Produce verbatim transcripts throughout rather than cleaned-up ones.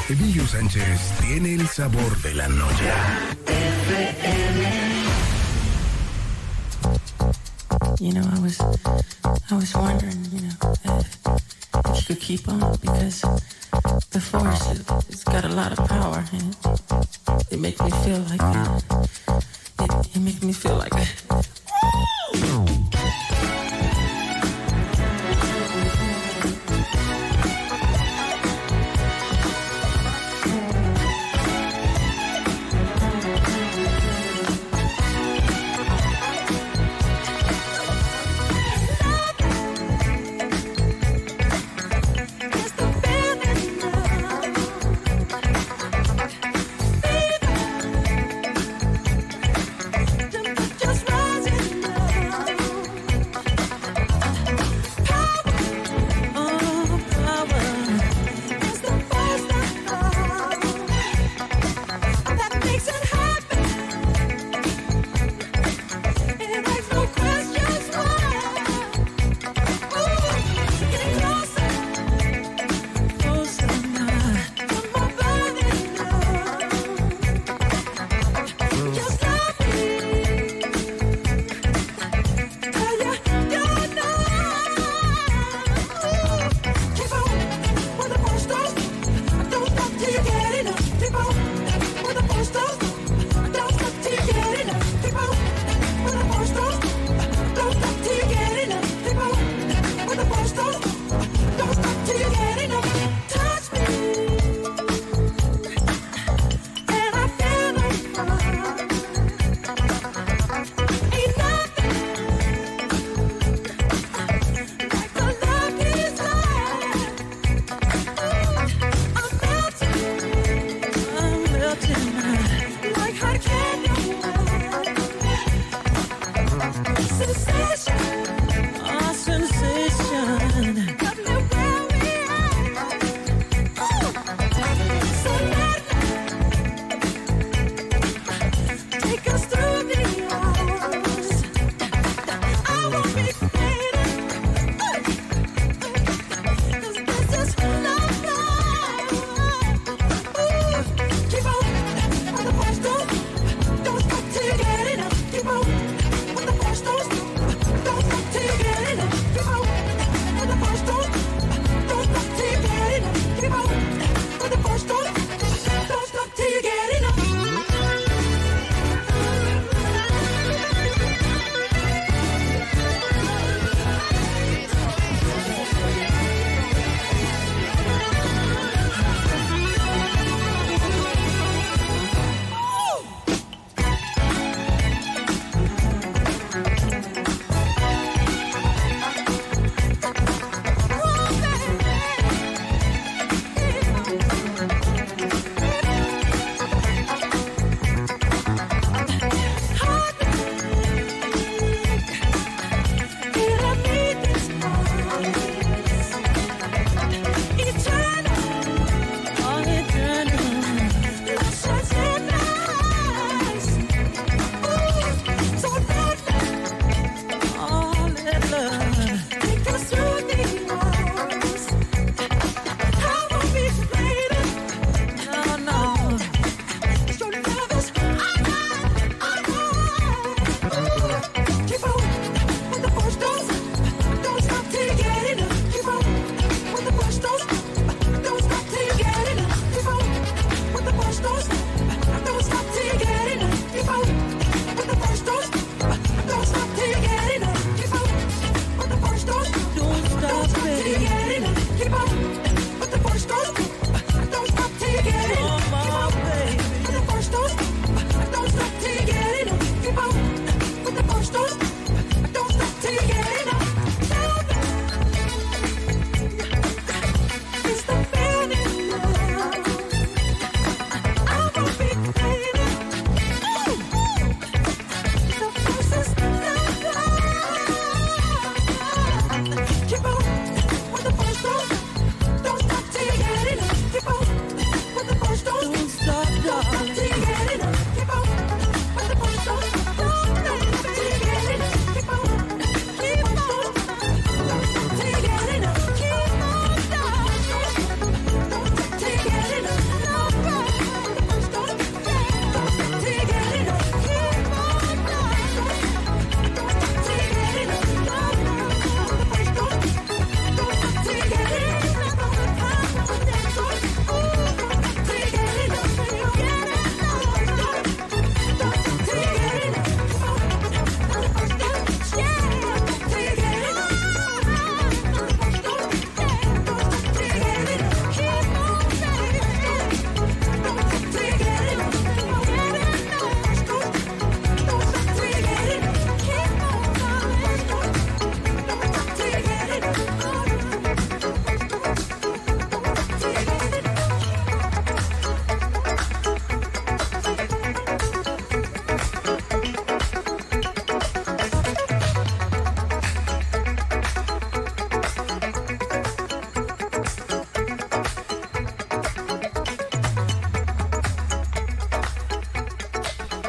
Emilio Sánchez tiene el sabor de la noche. You know, I was, I was wondering, you know, if, if you could keep on, because the force, it, it's got a lot of power, and it, it makes me feel like, it, it makes me feel like, woo! Just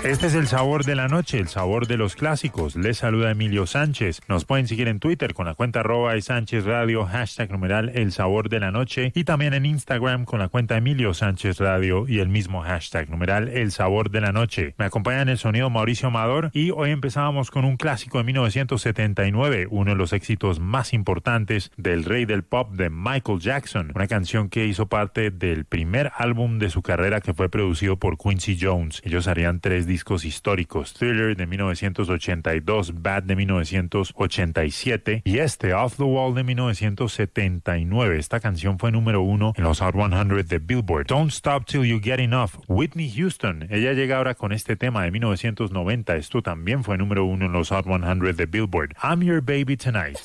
Este es el sabor de la noche, el sabor de los clásicos. Les saluda Emilio Sánchez. Nos pueden seguir en Twitter con la cuenta arroba Sánchez Radio, hashtag numeral el sabor de la noche, y también en Instagram con la cuenta Emilio Sánchez Radio y el mismo hashtag numeral el sabor de la noche. Me acompaña en el sonido Mauricio Amador y hoy empezábamos con un clásico de mil novecientos setenta y nueve, uno de los éxitos más importantes del rey del pop de Michael Jackson, una canción que hizo parte del primer álbum de su carrera que fue producido por Quincy Jones. Ellos harían tres discos históricos: Thriller de mil novecientos ochenta y dos, Bad de mil novecientos ochenta y siete y este Off the Wall de mil novecientos setenta y nueve. Esta canción fue número uno en los Hot cien de Billboard. Don't Stop Till You Get Enough, Whitney Houston. Ella llega ahora con este tema de mil novecientos noventa. Esto también fue número uno en los Hot cien de Billboard. I'm Your Baby Tonight.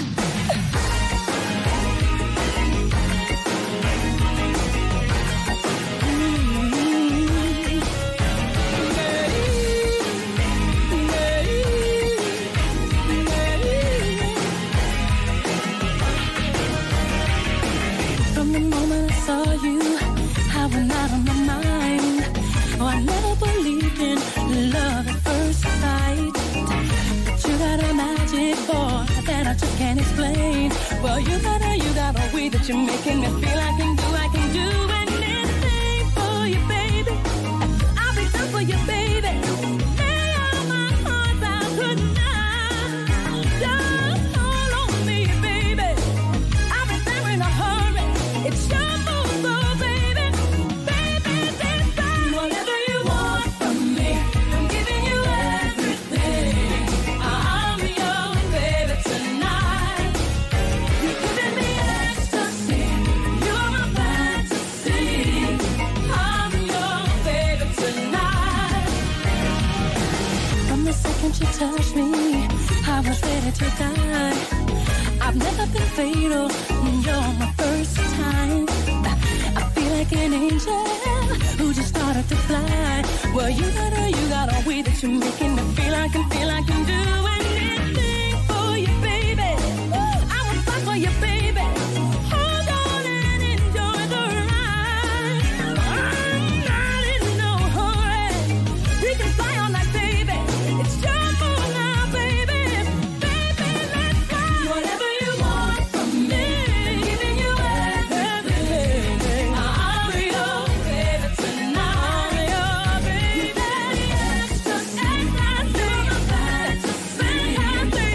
Can't explain. Well, you got a, you got a way that you're making me feel I can do, I can do anything for you, baby. I'll be done for you, baby. Lay all my heart out tonight. Just hold on me, baby. I'll be there in a hurry. It's your move, so baby. Baby, this time, whatever you want from me, I'm giving you everything. I'm your baby tonight. You touched me, I was ready to die. I've never been fatal, you're my first time. I feel like an angel who just started to fly. Well, you got a, you got a way that you're making me feel I can, feel I can do anything for you, baby. I will fight for you, baby. Hold on and enjoy the ride. I'm not in no hurry. We can fly all night, baby. It's just Thank you.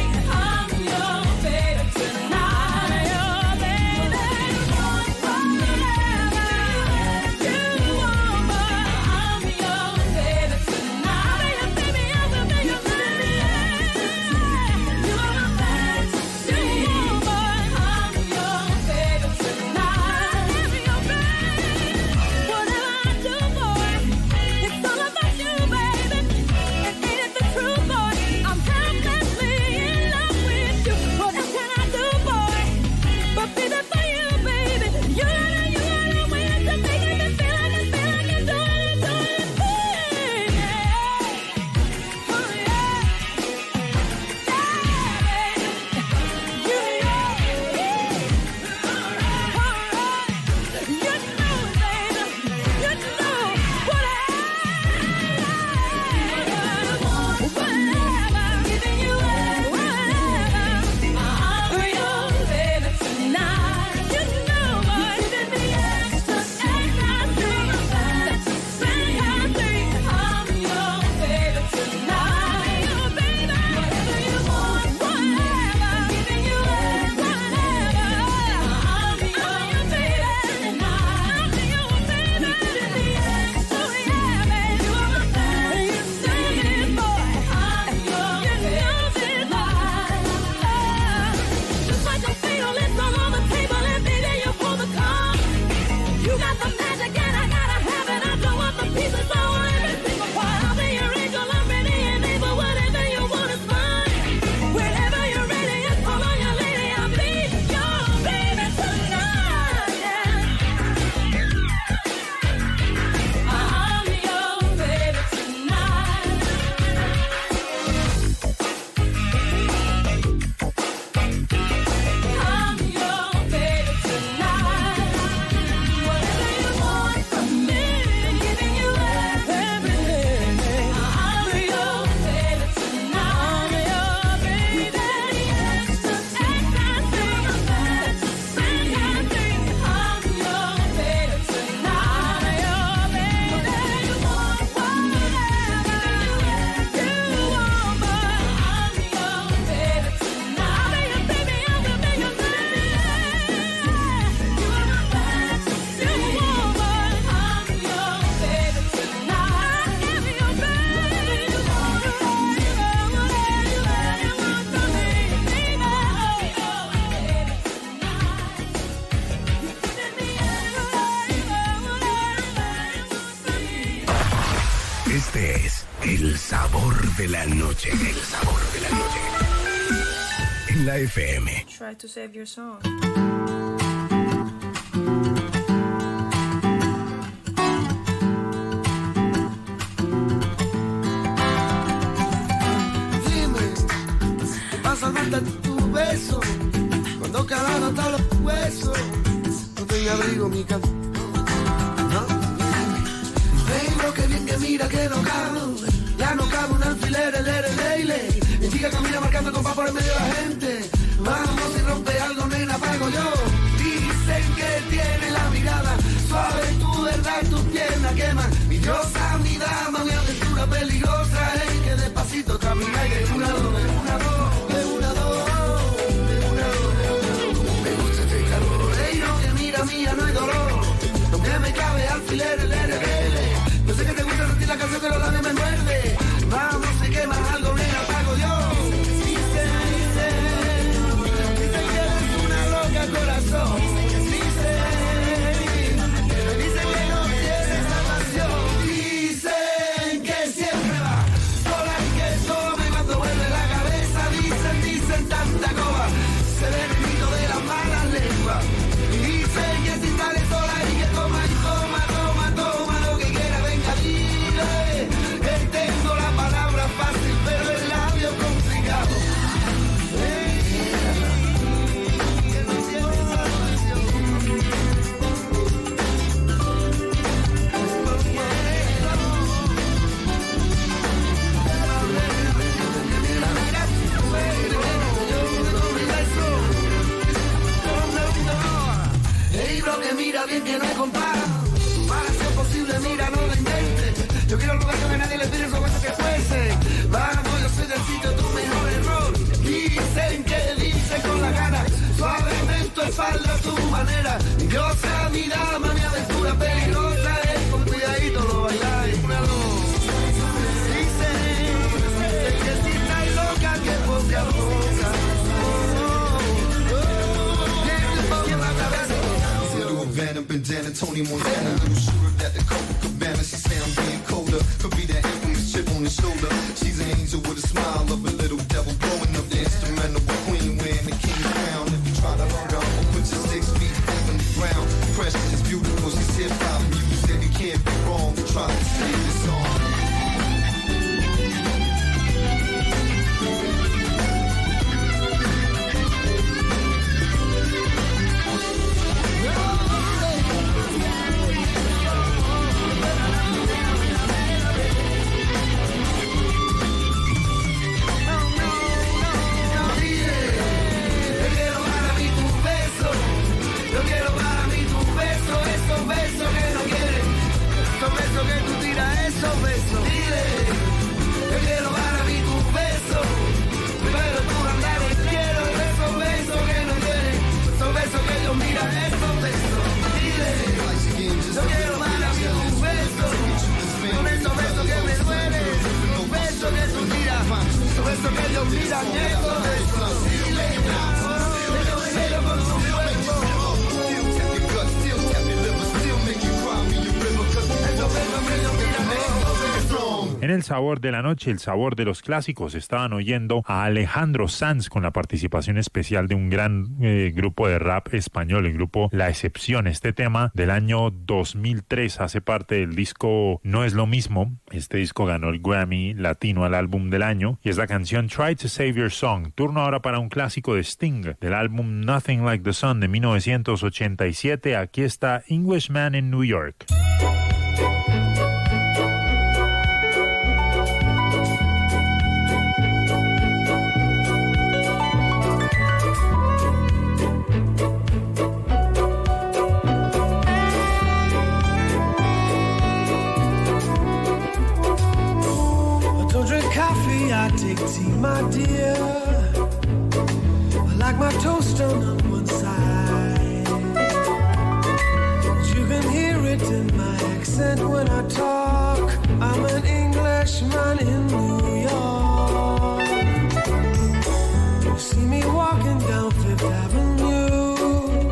Este es el sabor de la noche. El sabor de la noche. En la F M. Try to save your song. Falta tu beso, cuando cada nota los huesos, no tenga abrigo mi canción, ¿no? Hey, bro, que bien que mira que no cago, ya no cabe un alfiler, el ere, leile, mi chica camina marcando compás por el medio de la gente, vamos si rompe algo, nena, pago yo, dicen que tiene la mirada, suave tu verdad, tus piernas queman, mi diosa, mi dama, mi aventura peligrosa, hey, que despacito camina y de una dos, de una dos. Mía, no hay dolor, lo que me cabe alfiler, el R B L. Yo sé que te gusta sentir la canción que los labios me muerde. Vamos, si quemas algo, nena, pago yo. Dicen, dicen, dicen que eres una loca corazón. Dicen, dicen que no tienes salvación. Dicen que siempre va sola y que tome cuando vuelve la cabeza. Dicen, dicen tanta coba, se ve el grito de las malas lenguas. Dicen que si sale sola y que toma y toma, toma, toma lo que quiera, venga, dile. Que tengo la palabra fácil, pero el labio complicado. Que no tiene salvación. Ey, bro, que mira bien que no hay compás. Para ser posible, mira, no lo inventes. Yo quiero el lugar que nadie le pide su hueso que fuese. Vamos, yo soy del sitio, tu mejor error. Dicen que dicen con la cara. Suavemente tu espalda, tu manera. Mi diosa, mi dama, mi aventura peligrosa. Ey, con cuidadito lo bailáis. Una, dos. Dicen que si estáis loca, que boca a boca. Van up and down and Tony Montana, little shooter at the Coca Cabana. She say I'm being colder, could be that infamous chip on his shoulder. She's an angel with a smile of a little devil, blowing up the instrumental queen wearing the king's crown. If you try to hug her, I'll put your six feet deep in the ground. Precious is beautiful, she's hip hop music, it can't be wrong. Try to save this song. En el sabor de la noche, el sabor de los clásicos, estaban oyendo a Alejandro Sanz con la participación especial de un gran eh, grupo de rap español, el grupo La Excepción. Este tema del año dos mil tres hace parte del disco No es lo mismo. Este disco ganó el Grammy Latino al álbum del año y es la canción Try to Save Your Song. Turno ahora para un clásico de Sting del álbum Nothing Like the Sun de mil novecientos ochenta y siete. Aquí está Englishman in New York. I take tea, my dear. I like my toast on one side. You can hear it in my accent when I talk. I'm an Englishman in New York. You see me walking down Fifth Avenue,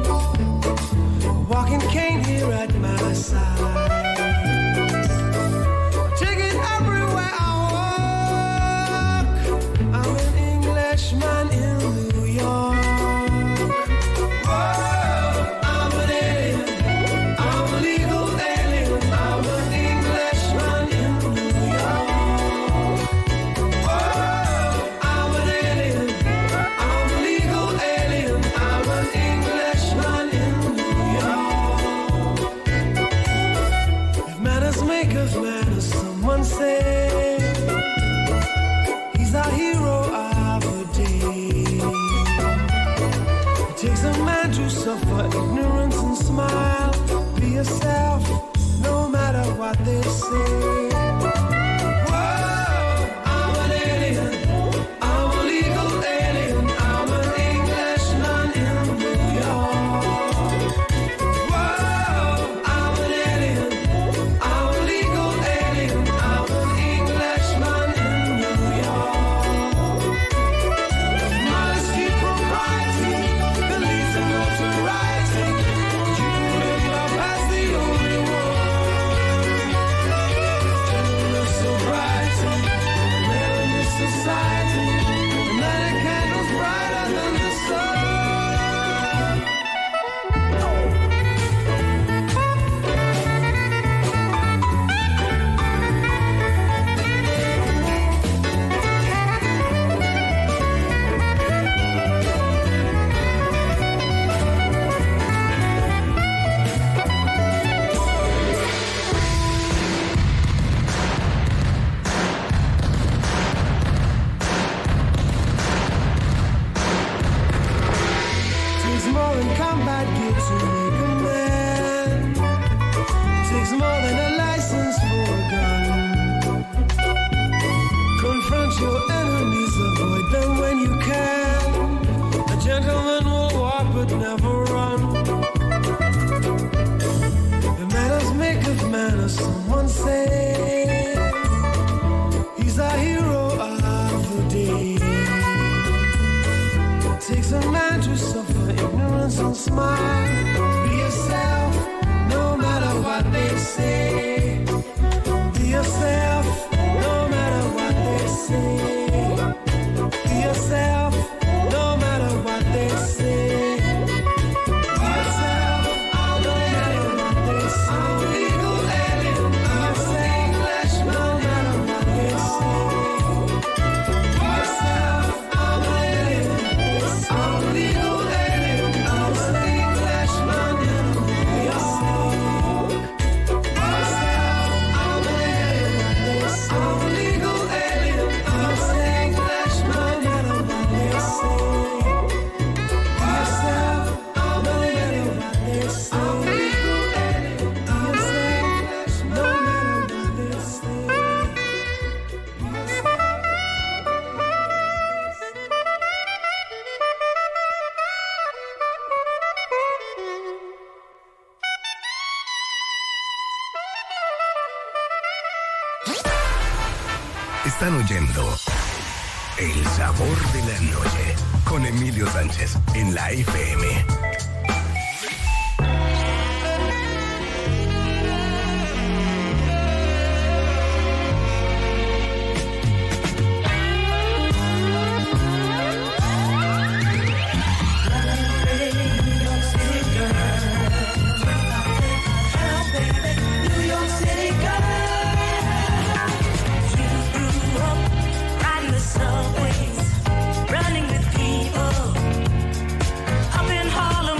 walking cane here at my side. Take it out. of man, as someone said, he's our hero of the day. It takes a man to suffer ignorance and smile. Be yourself, no matter what they say. Están oyendo El Sabor de la Noche con Emilio Sánchez en la F M. Running with people up in Harlem.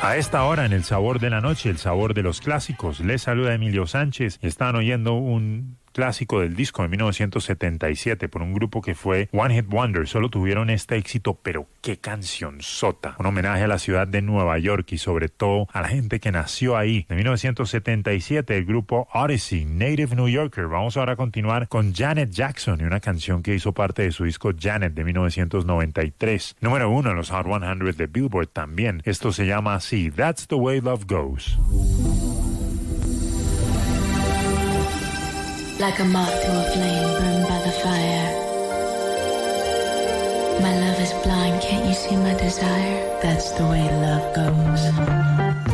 A esta hora en El Sabor de la Noche, el sabor de los clásicos, les saluda Emilio Sánchez y están oyendo un clásico del disco de mil novecientos setenta y siete por un grupo que fue One Hit Wonder. Solo tuvieron este éxito, pero qué canción sota. Un homenaje a la ciudad de Nueva York y sobre todo a la gente que nació ahí. De mil novecientos setenta y siete, el grupo Odyssey, Native New Yorker. Vamos ahora a continuar con Janet Jackson y una canción que hizo parte de su disco Janet de mil novecientos noventa y tres. Número uno en los Hot cien de Billboard también. Esto se llama así, That's the Way Love Goes. Like a moth to a flame burned by the fire. My love is blind, can't you see my desire? That's the way love goes.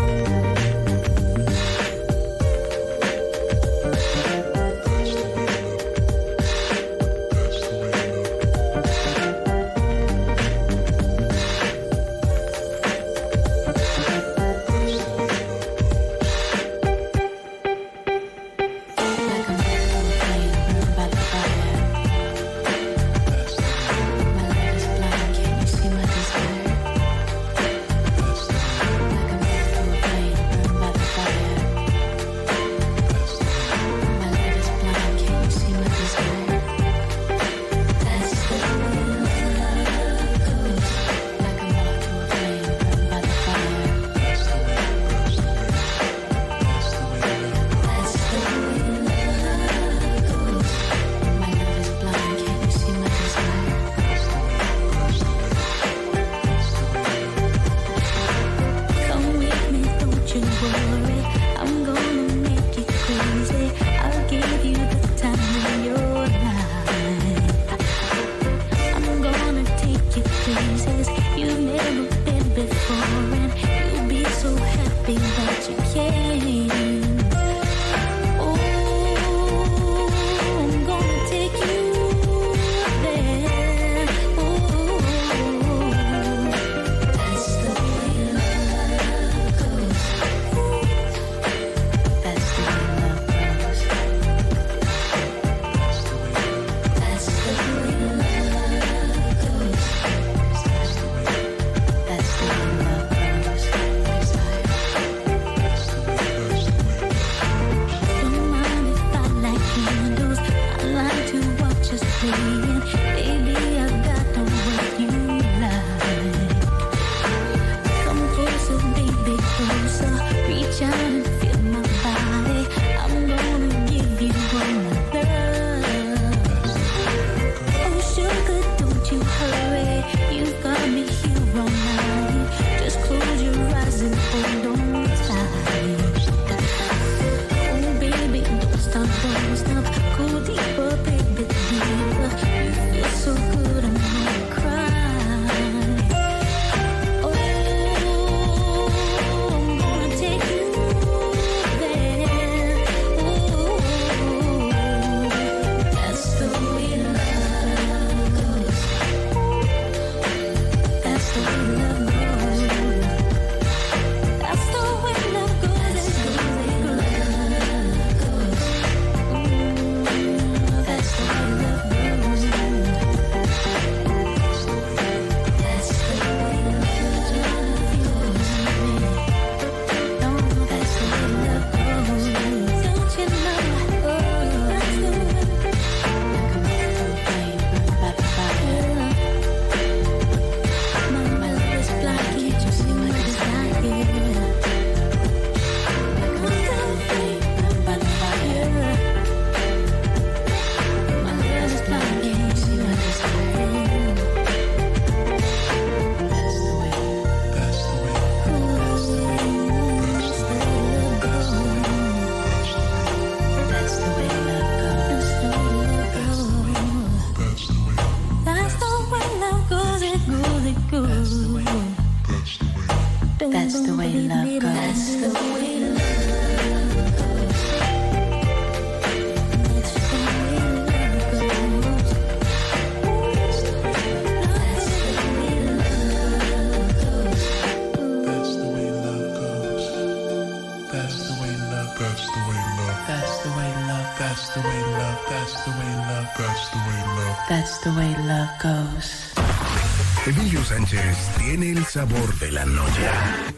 That's the way love goes. Emilio Sánchez tiene el sabor de la noche.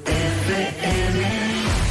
F M.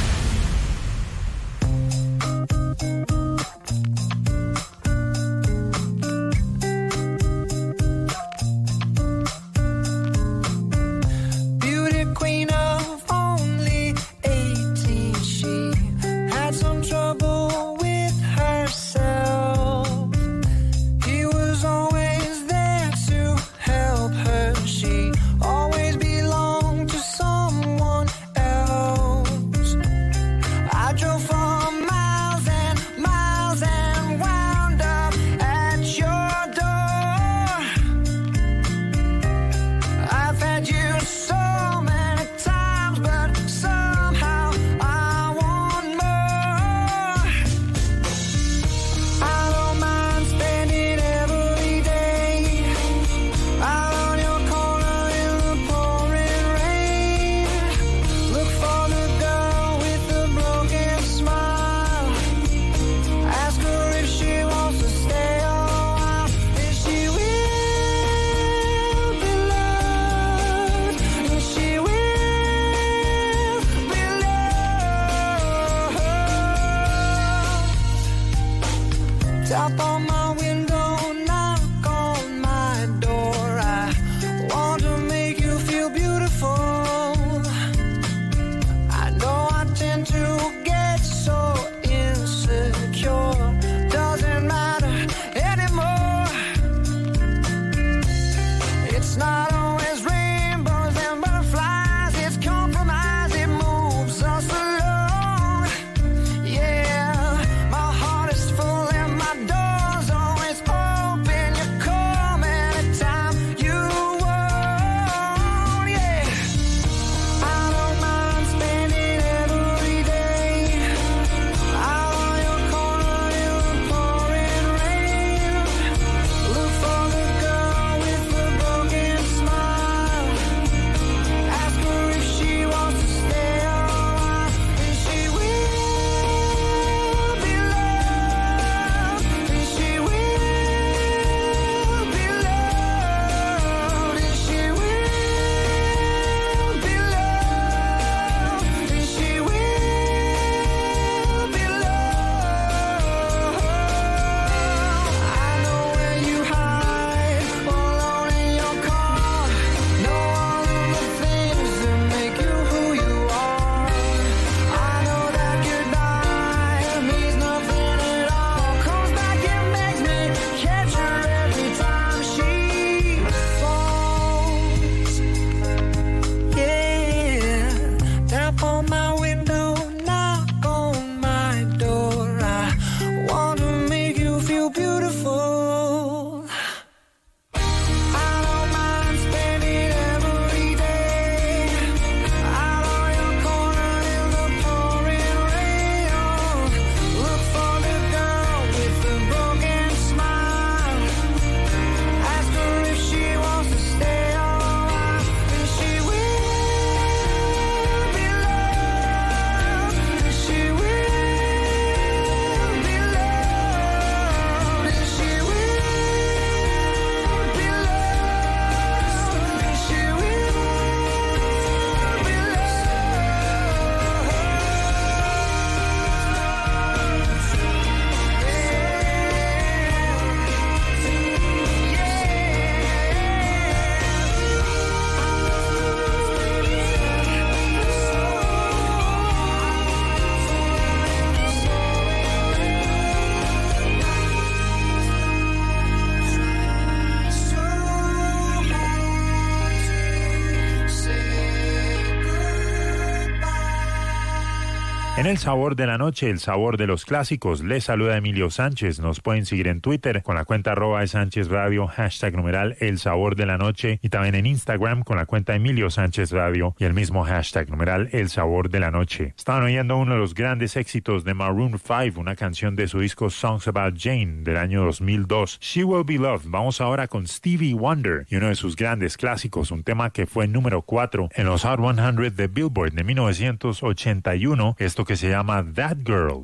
En el sabor de la noche, el sabor de los clásicos, les saluda Emilio Sánchez. Nos pueden seguir en Twitter con la cuenta arroba de Sánchez Radio, hashtag numeral el sabor de la noche, y también en Instagram con la cuenta Emilio Sánchez Radio y el mismo hashtag numeral el sabor de la noche. Estaban oyendo uno de los grandes éxitos de Maroon cinco, una canción de su disco Songs About Jane del año dos mil dos, She Will Be Loved. Vamos ahora con Stevie Wonder y uno de sus grandes clásicos, un tema que fue número cuatro en los Hot cien de Billboard de mil novecientos ochenta y uno, esto que se llama That Girl.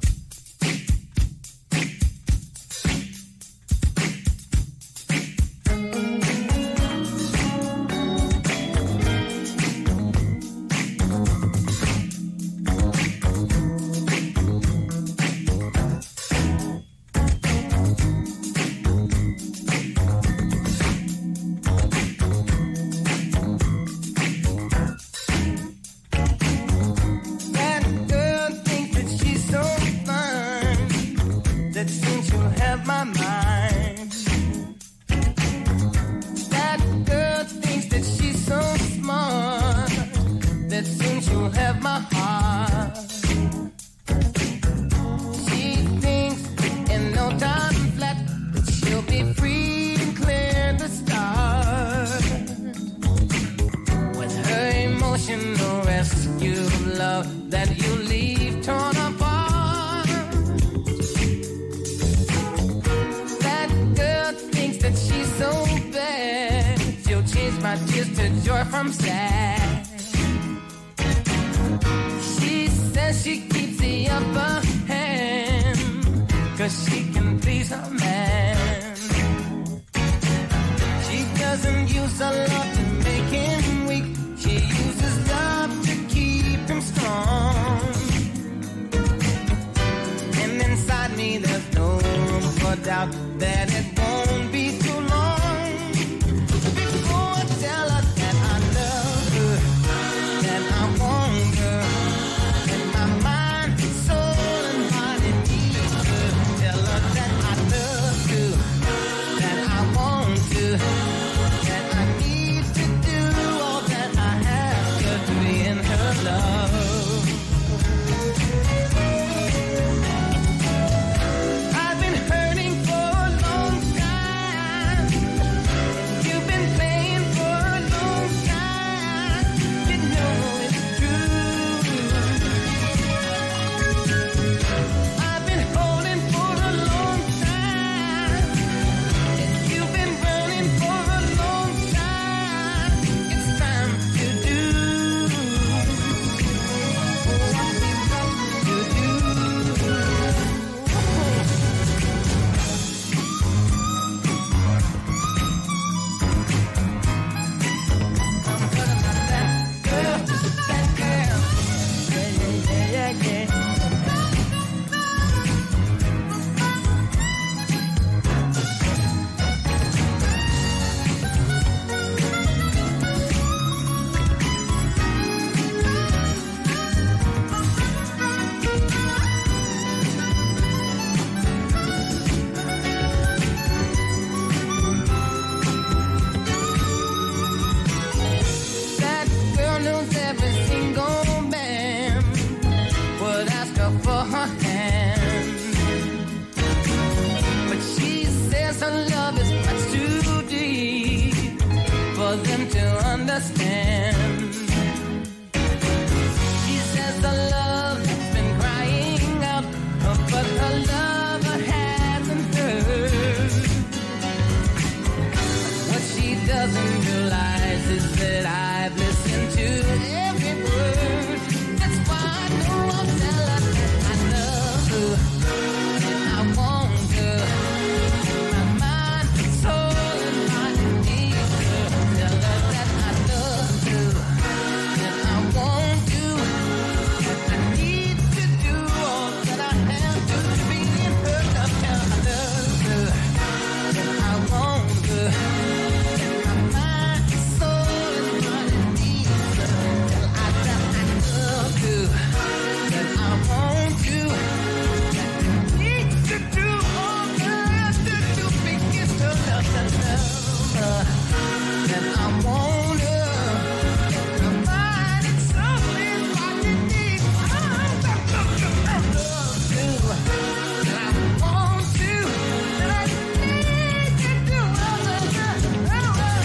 seems to have my mind. That girl thinks that she's so smart, that seems to have my heart. She thinks in no time flat that she'll be free and clear to start. With her emotional rescue love that you leave torn apart. That girl thinks that she's so bad, she'll change my tears to joy from sad. She says she keeps the upper hand, cause she can please her man. She doesn't use a lot to make him weak, she uses love to keep him strong. And inside me there's no room for doubt that it won't be too long before I tell her that I love her, that I want her, that my mind, soul and body need her. Tell her that I love you, that I want to, that I need to do all that I have to be in her love. I've been hurting for a long time. You've been playing for a long time. You know it's true. I've been holding for a long time. You've been running for a long time. It's time to do what we want to do. Girl, that girl, yeah, yeah, yeah, yeah, yeah. That girl knows every single man would ask her for her hand. But she says her love is much too deep for them to understand. She says the love has been crying out, but her lover hasn't heard. What she doesn't realize is that I've listened to every word. That's why I know I'll tell her that I love her, that I want her, my mind, soul, and body need her. Tell her that I love her, that I want to, that I need to do all that I have to be in her love. Tell her I love her, that I want her, that my mind, soul, and body need her. Tell her that I love her, that I want to, that I need to do all that I have to do because her love, that love her, that I want her, that my mind and soul is body need her. I love you, that I want to, that I need to do all that I have to do. That I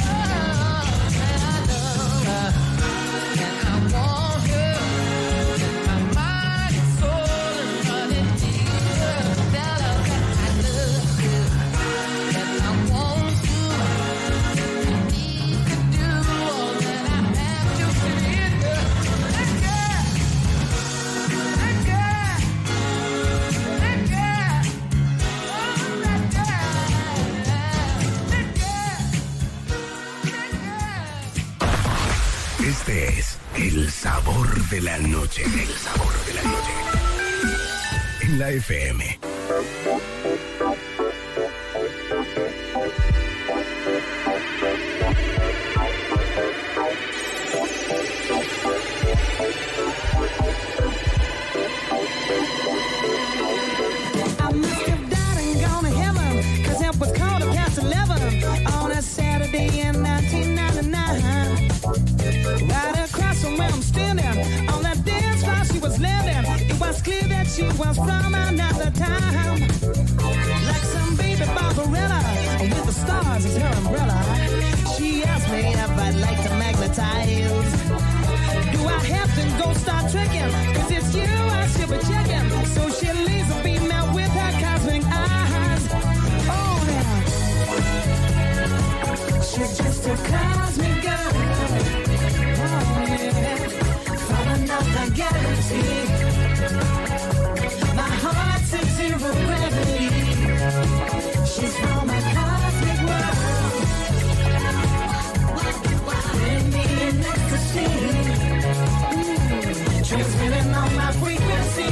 love her, that I want her, that my mind and soul and body need her. Tell her that I love you, that I want to, that I need to do all that I have to be in her. That girl, that girl, that girl, oh that girl, that girl, that girl. Este es el sabor de la noche. El sabor de la noche. En la F M. I must have died and she was from another time. Like some baby Barbarella with the stars as her umbrella. She asked me if I'd like to magnetize. Do I have to go start trekking? Cause it's you I should be checking. So she laser beam out with her cosmic eyes. Oh yeah. She's just a cosmic girl. Oh yeah. From another galaxy. My heart's in zero gravity. She's from a cosmic world. Putting me in ecstasy. Transmitting on my frequency.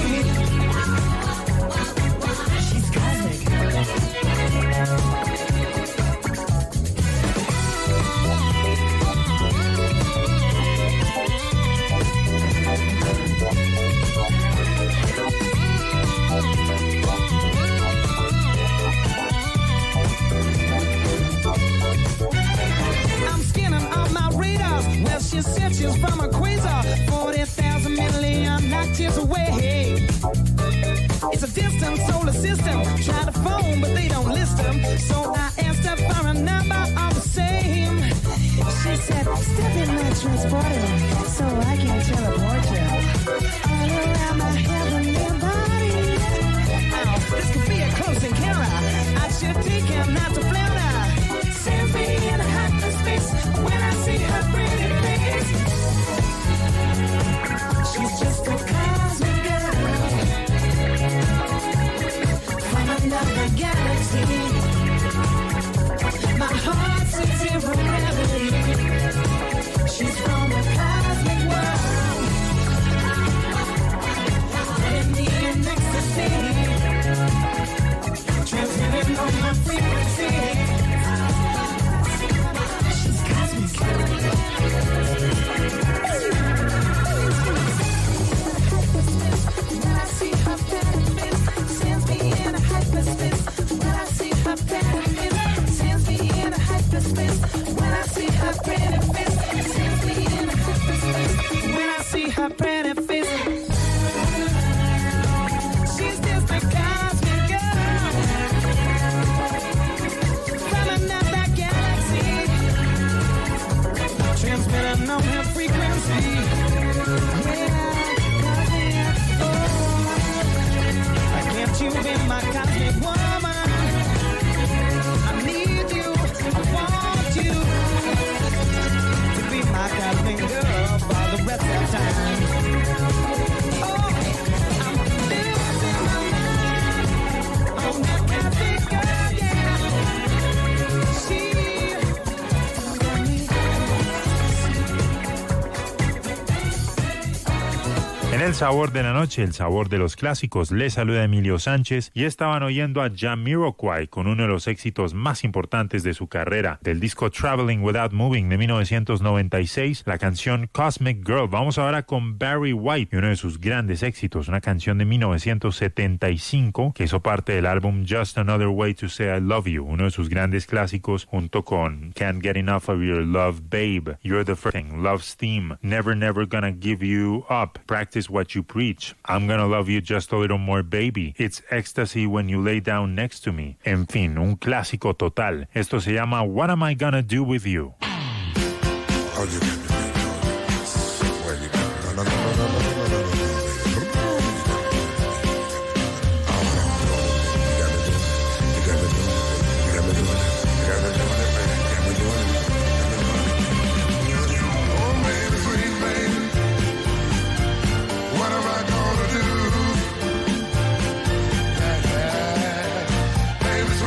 She's cosmic. I'm scanning on my radars. Well, she said she's from a quasar, forty thousand million light years away. It's a distant solar system. Try to phone, but they don't list them. So I asked her for a number all the same. She said, step in my transporter so I can teleport you all around my heavenly body. Oh, this could be a close encounter. I should take him not to flounder. Sends me in a hyperspace when I see her pretty face. She's just a cosmic girl from another galaxy. My heart's in zero gravity. She's from a cosmic world. Putting me in ecstasy. Transmitting on my frequency. She's cosmic. When I see her benefits, sends me in a hyperspace. When I see her benefits, sends me in a hyperspace. When I see her benefits, sends me in a hyperspace. When I see her benefits, she's just a cosmic girl from another galaxy. Transmitting on her frequency. Can't you be my cosmic woman? I need you, I want you to be my cosmic girl for the rest of time. Oh, I'm losing my mind on that cosmic girl, yeah. She got me. En el sabor de la noche, el sabor de los clásicos, les saluda Emilio Sánchez y estaban oyendo a Jamiroquai con uno de los éxitos más importantes de su carrera, del disco Traveling Without Moving de mil novecientos noventa y seis, la canción Cosmic Girl. Vamos ahora con Barry White y uno de sus grandes éxitos, una canción de mil novecientos setenta y cinco que hizo parte del álbum Just Another Way to Say I Love You, uno de sus grandes clásicos junto con Can't Get Enough of Your Love, Babe, You're the First Thing, Love's Theme, Never Never Gonna Give You Up, Practice What You Preach, I'm Gonna Love You Just a Little More Baby, It's Ecstasy When You Lay Down Next to Me. En fin, un clásico total. Esto se llama What Am I Gonna Do With You?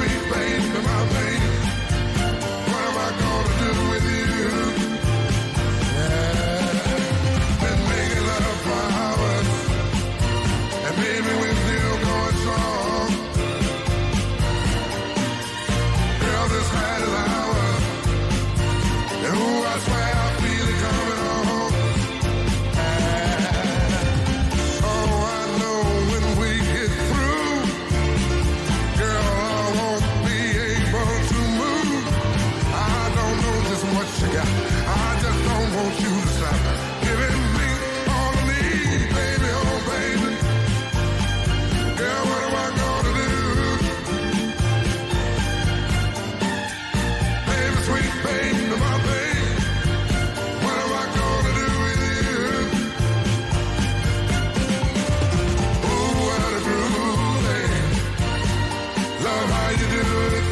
What am I gonna do with you? love how you do it.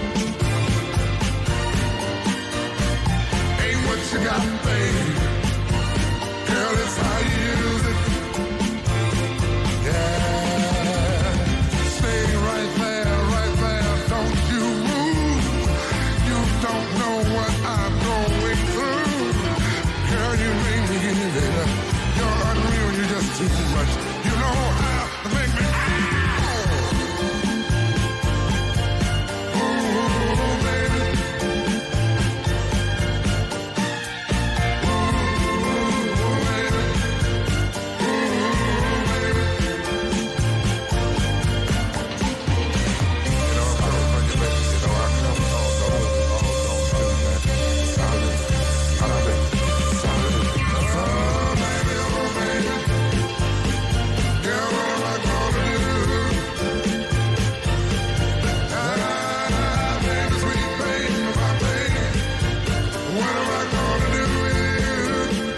Ain't what you got, baby. Girl, it's how you use it. Yeah. Stay right there, right there. Don't you move. You don't know what I'm going through. Girl, you make me get it. You're unreal, you're just too much. You know how to make me ow! Ooh, baby. Ooh, baby. Ooh, baby. You know, I don't know you, baby. You know, I don't know, don't, don't, don't do that. Solid. Solid. Solid. Oh, baby, oh, baby. Yeah, what am I gonna do? Ah, baby, sweet baby, my baby. What am I gonna do with you?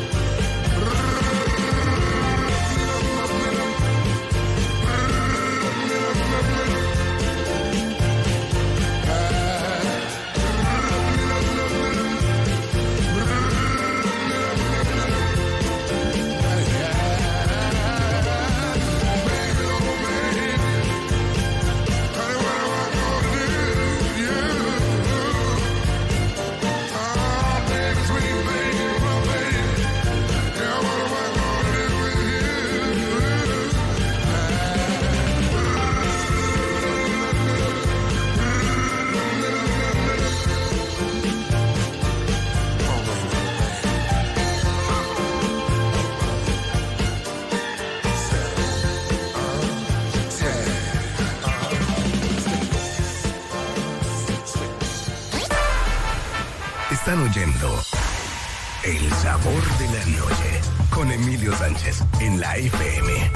Están oyendo El Sabor de la Noche con Emilio Sánchez en la F M.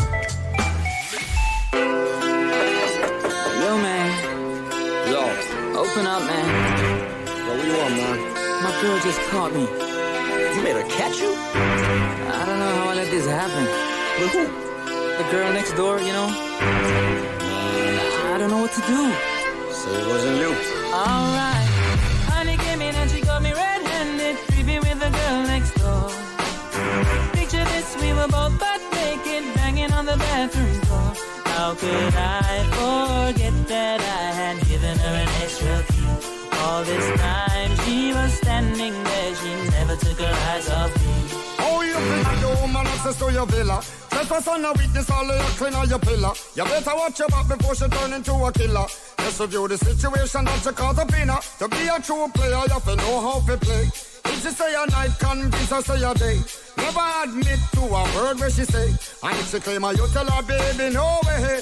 Yo, man. Yo. Open up, man. Yo, what you want, man? My girl just caught me. You made her catch you? I don't know how I let this happen. With who? The girl next door, you know? I don't know what to do. So it wasn't you. Alright. Honey came in and she got me red-handed, creepy with the girl next door. Picture this, we were both butt naked, banging on the bathroom floor. How could I forget that I had given her an extra key? All this time she was standing there, she never took her eyes off me. Oh, you think your woman access to your villa? Trespass on a witness, all of your clean on your pillar. You better watch your back before she turn into a killer. Just review the situation that you caught up in her. To be a true player, you have to know how to play. If she say a night, convince her say a day. Never admit to a word where she say. And if she claim her, you tell her, baby, no way.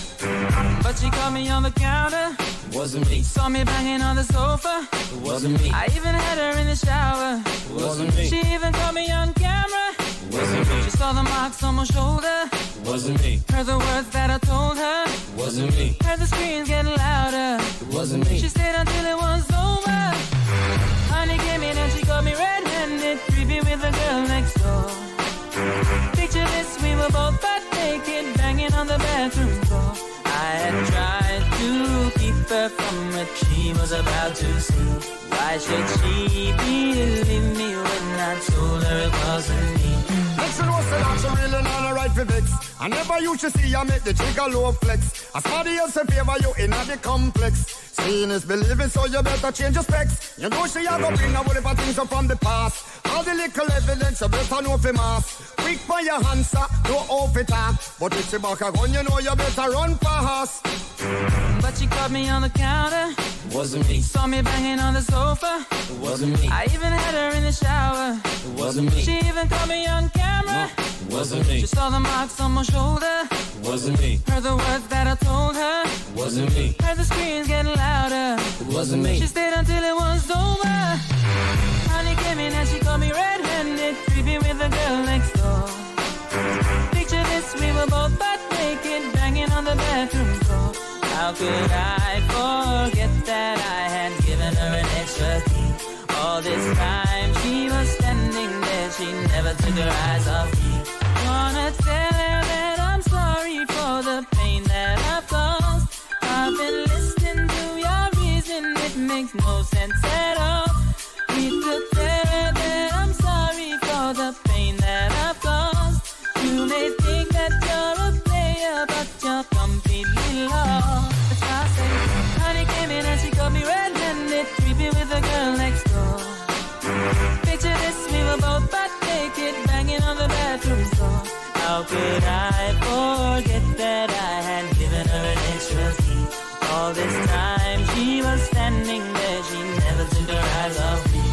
But she caught me on the counter. Wasn't me. Saw me banging on the sofa. It wasn't me. I even had her in the shower. It wasn't me. She even caught me on camera. It wasn't me. She saw the marks on my shoulder. It wasn't me. Heard the words that I told her. It wasn't me. Heard the screams getting louder. It wasn't me. She stayed until it was over. Honey came in and she got me red-handed, creepy with the girl next door. Picture this, we were both butt naked, banging on the bathroom floor. I had tried to keep her from what she was about to see. Why should she believe me when I told her it wasn't me? Next you know say that she really not right for vex. I never used to see her make the trigger low flex. As somebody else in favor you in the complex. Seeing is believing, so you better change your specs. You know she a go bring a whole heap of things up from the past. All the little evidence you better know for mass. Quick for your answer, no off it up. But if she back a gun, you know you better run fast. But she caught me on the counter. It wasn't me. Saw me banging on the sofa. It wasn't me. I even had her in the shower. It wasn't me. She even caught me on camera. It wasn't me. She saw the marks on my shoulder. It wasn't me. Heard the words that I told her. It wasn't me. Heard the screams getting louder. It wasn't me. She stayed until it was over. Honey came in and she caught me red-handed, creepy with the girl next door. Picture this, we were both butt naked, banging on the bathroom floor. How could I forget that I had given her an extra key? All this time she was standing there, she never took her eyes off me. Wanna tell her that I'm sorry for the pain that I've caused. I've been listening makes no sense at all. Need to tell that I'm sorry for the pain that I've caused. You may think that you're a player, but you're completely lost. That's why I say, honey came in and she caught me red-handed, creepy with the girl next door. Picture this, we were both butt naked, banging on the bathroom door. How could I forget that I had given her an extra key? All this time she was standing there, she never took her eyes off me.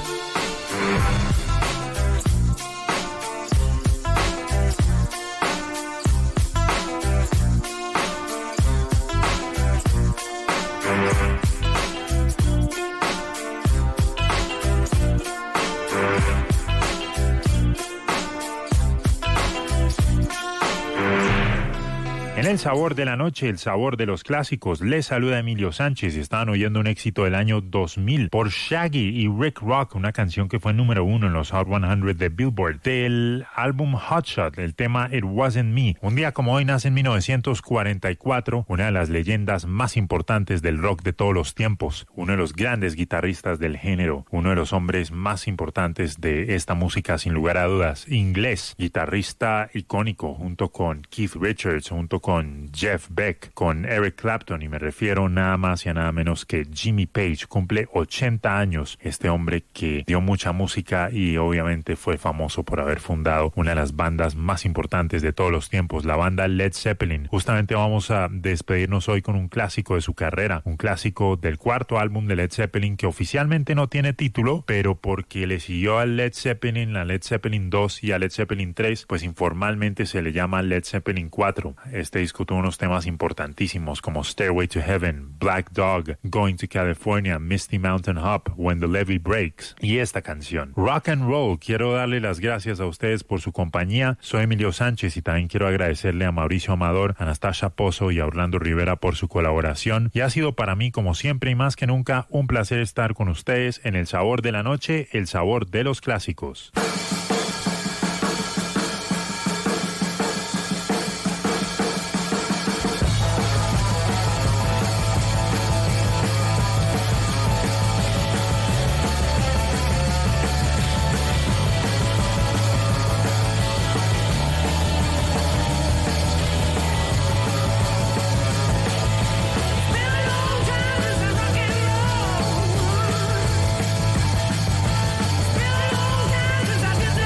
En el sabor de la noche, el sabor de los clásicos, les saluda Emilio Sánchez y estaban oyendo un éxito del año dos mil por Shaggy y Rick Rock, una canción que fue número uno en los Hot cien de Billboard, del álbum Hot Shot, el tema It Wasn't Me. Un día como hoy nace en mil novecientos cuarenta y cuatro una de las leyendas más importantes del rock de todos los tiempos, uno de los grandes guitarristas del género, uno de los hombres más importantes de esta música sin lugar a dudas, inglés, guitarrista icónico junto con Keith Richards, junto con con Jeff Beck, con Eric Clapton, y me refiero nada más y a nada menos que Jimmy Page. Cumple ochenta años, este hombre que dio mucha música y obviamente fue famoso por haber fundado una de las bandas más importantes de todos los tiempos, la banda Led Zeppelin. Justamente vamos a despedirnos hoy con un clásico de su carrera, un clásico del cuarto álbum de Led Zeppelin que oficialmente no tiene título, pero porque le siguió a Led Zeppelin, a Led Zeppelin dos y a Led Zeppelin tres, pues informalmente se le llama Led Zeppelin cuatro. Este disco tuvo unos temas importantísimos como Stairway to Heaven, Black Dog, Going to California, Misty Mountain Hop, When the Levee Breaks y esta canción, Rock and Roll. Quiero darle las gracias a ustedes por su compañía. Soy Emilio Sánchez y también quiero agradecerle a Mauricio Amador, a Anastasia Pozo y a Orlando Rivera por su colaboración. Y ha sido para mí, como siempre y más que nunca, un placer estar con ustedes en El Sabor de la Noche, el sabor de los clásicos. Since I did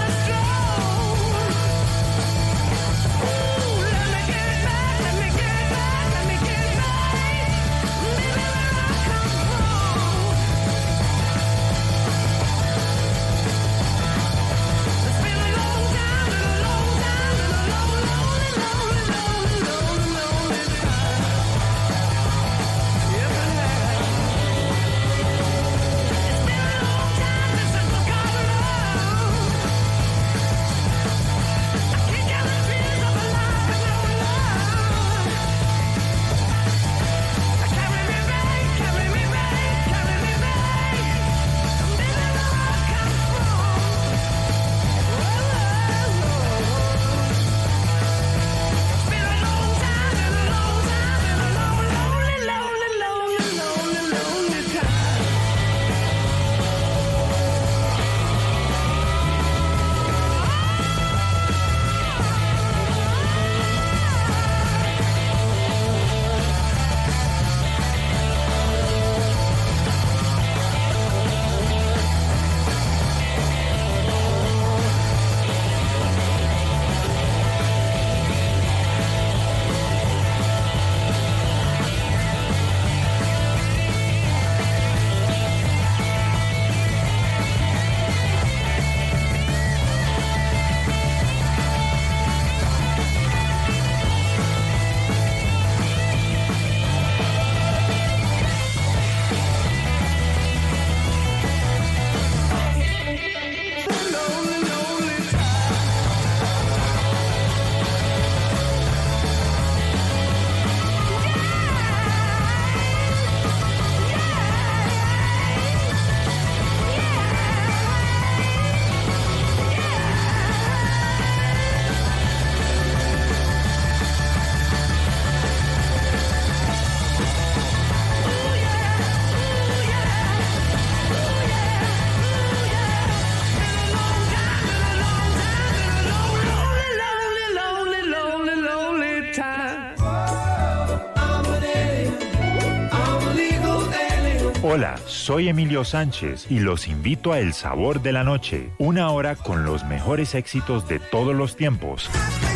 Hola, soy Emilio Sánchez y los invito a El Sabor de la Noche, una hora con los mejores éxitos de todos los tiempos.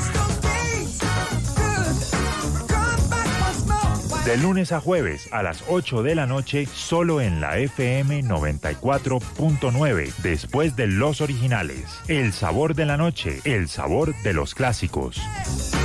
De lunes a jueves a las ocho de la noche, solo en la F M noventa y cuatro punto nueve, después de los originales. El Sabor de la Noche, el sabor de los clásicos.